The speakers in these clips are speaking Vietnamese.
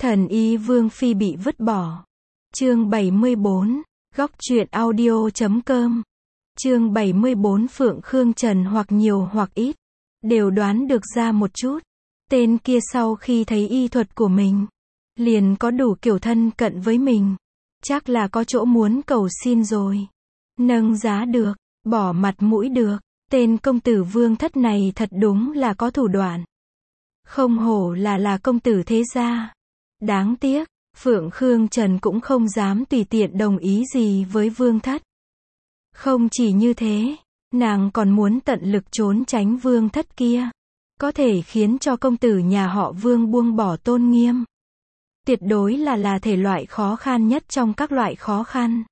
Thần y Vương Phi bị vứt bỏ. Chương 74, góc truyện audio.com. Chương 74 Phượng Khương Trần hoặc nhiều hoặc ít, đều đoán được ra một chút. Tên kia sau khi thấy y thuật của mình, liền có đủ kiểu thân cận với mình. Chắc là có chỗ muốn cầu xin rồi. Nâng giá được, bỏ mặt mũi được. Tên công tử Vương Thất này thật đúng là có thủ đoạn. Không hổ là công tử thế gia. Đáng tiếc, Phượng Khương Trần cũng không dám tùy tiện đồng ý gì với Vương Thất. Không chỉ như thế, nàng còn muốn tận lực trốn tránh Vương Thất kia. Có thể khiến cho công tử nhà họ Vương buông bỏ tôn nghiêm. Tuyệt đối là thể loại khó khăn nhất trong các loại khó khăn.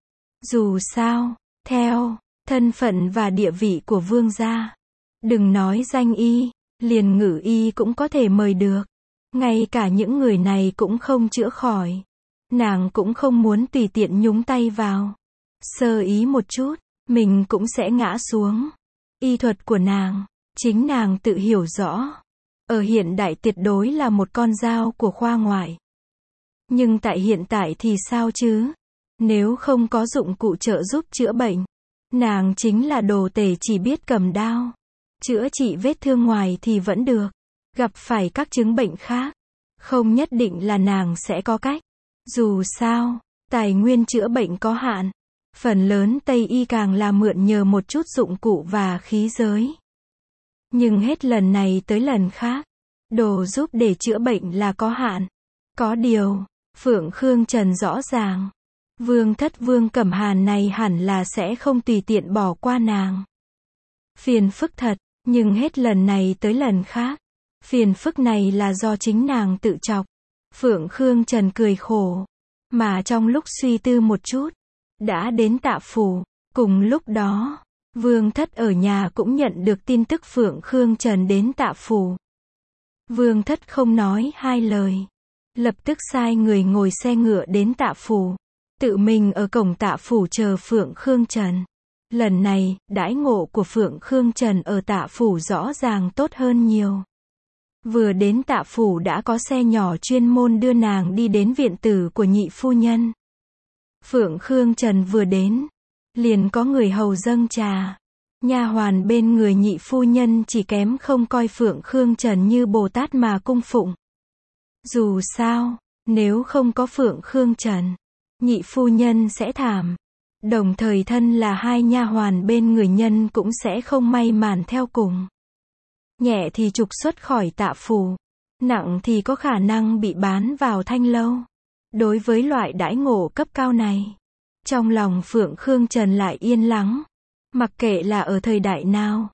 Dù sao, theo thân phận và địa vị của Vương gia, đừng nói danh y, liền ngự y cũng có thể mời được. Ngay cả những người này cũng không chữa khỏi. Nàng cũng không muốn tùy tiện nhúng tay vào. Sơ ý một chút, mình cũng sẽ ngã xuống. Y thuật của nàng, chính nàng tự hiểu rõ. Ở hiện đại tuyệt đối là một con dao của khoa ngoại. Nhưng tại hiện tại thì sao chứ? Nếu không có dụng cụ trợ giúp chữa bệnh, nàng chính là đồ tể chỉ biết cầm đao. Chữa trị vết thương ngoài thì vẫn được. Gặp phải các chứng bệnh khác, không nhất định là nàng sẽ có cách. Dù sao, tài nguyên chữa bệnh có hạn. Phần lớn Tây y càng là mượn nhờ một chút dụng cụ và khí giới. Nhưng hết lần này tới lần khác, đồ giúp để chữa bệnh là có hạn. Có điều, Phượng Khương Trần rõ ràng, Vương Thất Vương Cẩm Hàn này hẳn là sẽ không tùy tiện bỏ qua nàng. Phiền phức thật, nhưng hết lần này tới lần khác, phiền phức này là do chính nàng tự chọc. Phượng Khương Trần cười khổ, mà trong lúc suy tư một chút, đã đến Tạ Phủ. Cùng lúc đó, Vương Thất ở nhà cũng nhận được tin tức Phượng Khương Trần đến Tạ Phủ. Vương Thất không nói hai lời, lập tức sai người ngồi xe ngựa đến Tạ Phủ, tự mình ở cổng Tạ Phủ chờ Phượng Khương Trần. Lần này, đãi ngộ của Phượng Khương Trần ở Tạ Phủ rõ ràng tốt hơn nhiều. Vừa đến Tạ Phủ đã có xe nhỏ chuyên môn đưa nàng đi đến viện tử của nhị phu nhân. Phượng Khương Trần vừa đến, liền có người hầu dâng trà. Nha hoàn bên người nhị phu nhân chỉ kém không coi Phượng Khương Trần như Bồ Tát mà cung phụng. Dù sao, nếu không có Phượng Khương Trần, nhị phu nhân sẽ thảm. Đồng thời thân là hai nha hoàn bên người nhân cũng sẽ không may mắn theo cùng. Nhẹ thì trục xuất khỏi Tạ Phủ, nặng thì có khả năng bị bán vào thanh lâu. Đối với loại đãi ngộ cấp cao này, trong lòng Phượng Khương Trần lại yên lắng. Mặc kệ là ở thời đại nào,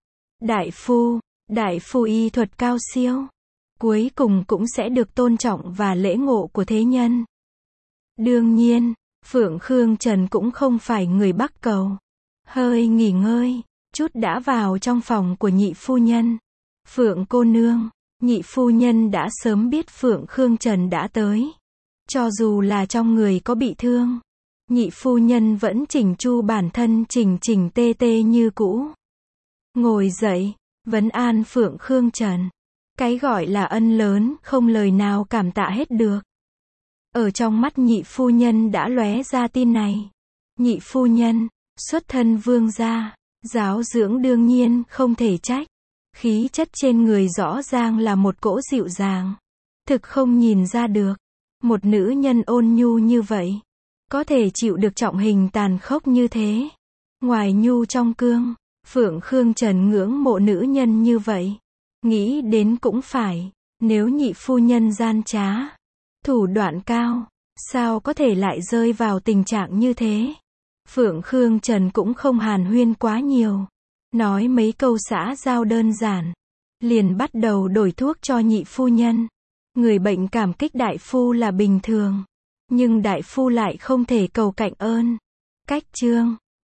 đại phu y thuật cao siêu, cuối cùng cũng sẽ được tôn trọng và lễ ngộ của thế nhân. Đương nhiên, Phượng Khương Trần cũng không phải người Bắc Cầu. Hơi nghỉ ngơi chút đã vào trong phòng của nhị phu nhân. Phượng cô nương, nhị phu nhân đã sớm biết Phượng Khương Trần đã tới. Cho dù là trong người có bị thương, nhị phu nhân vẫn chỉnh chu bản thân chỉnh tê tê như cũ. Ngồi dậy, vấn an Phượng Khương Trần. Cái gọi là ân lớn không lời nào cảm tạ hết được. Ở trong mắt nhị phu nhân đã lóe ra tin này. Nhị phu nhân, xuất thân vương gia, giáo dưỡng đương nhiên không thể trách. Khí chất trên người rõ ràng là một cỗ dịu dàng. Thực không nhìn ra được, một nữ nhân ôn nhu như vậy, có thể chịu được trọng hình tàn khốc như thế. Ngoài nhu trong cương, Phượng Khương Trần ngưỡng mộ nữ nhân như vậy. Nghĩ đến cũng phải, nếu nhị phu nhân gian trá, thủ đoạn cao, sao có thể lại rơi vào tình trạng như thế. Phượng Khương Trần cũng không hàn huyên quá nhiều, nói mấy câu xã giao đơn giản, liền bắt đầu đổi thuốc cho nhị phu nhân. Người bệnh cảm kích đại phu là bình thường, nhưng đại phu lại không thể cầu cạnh ơn. Cách chương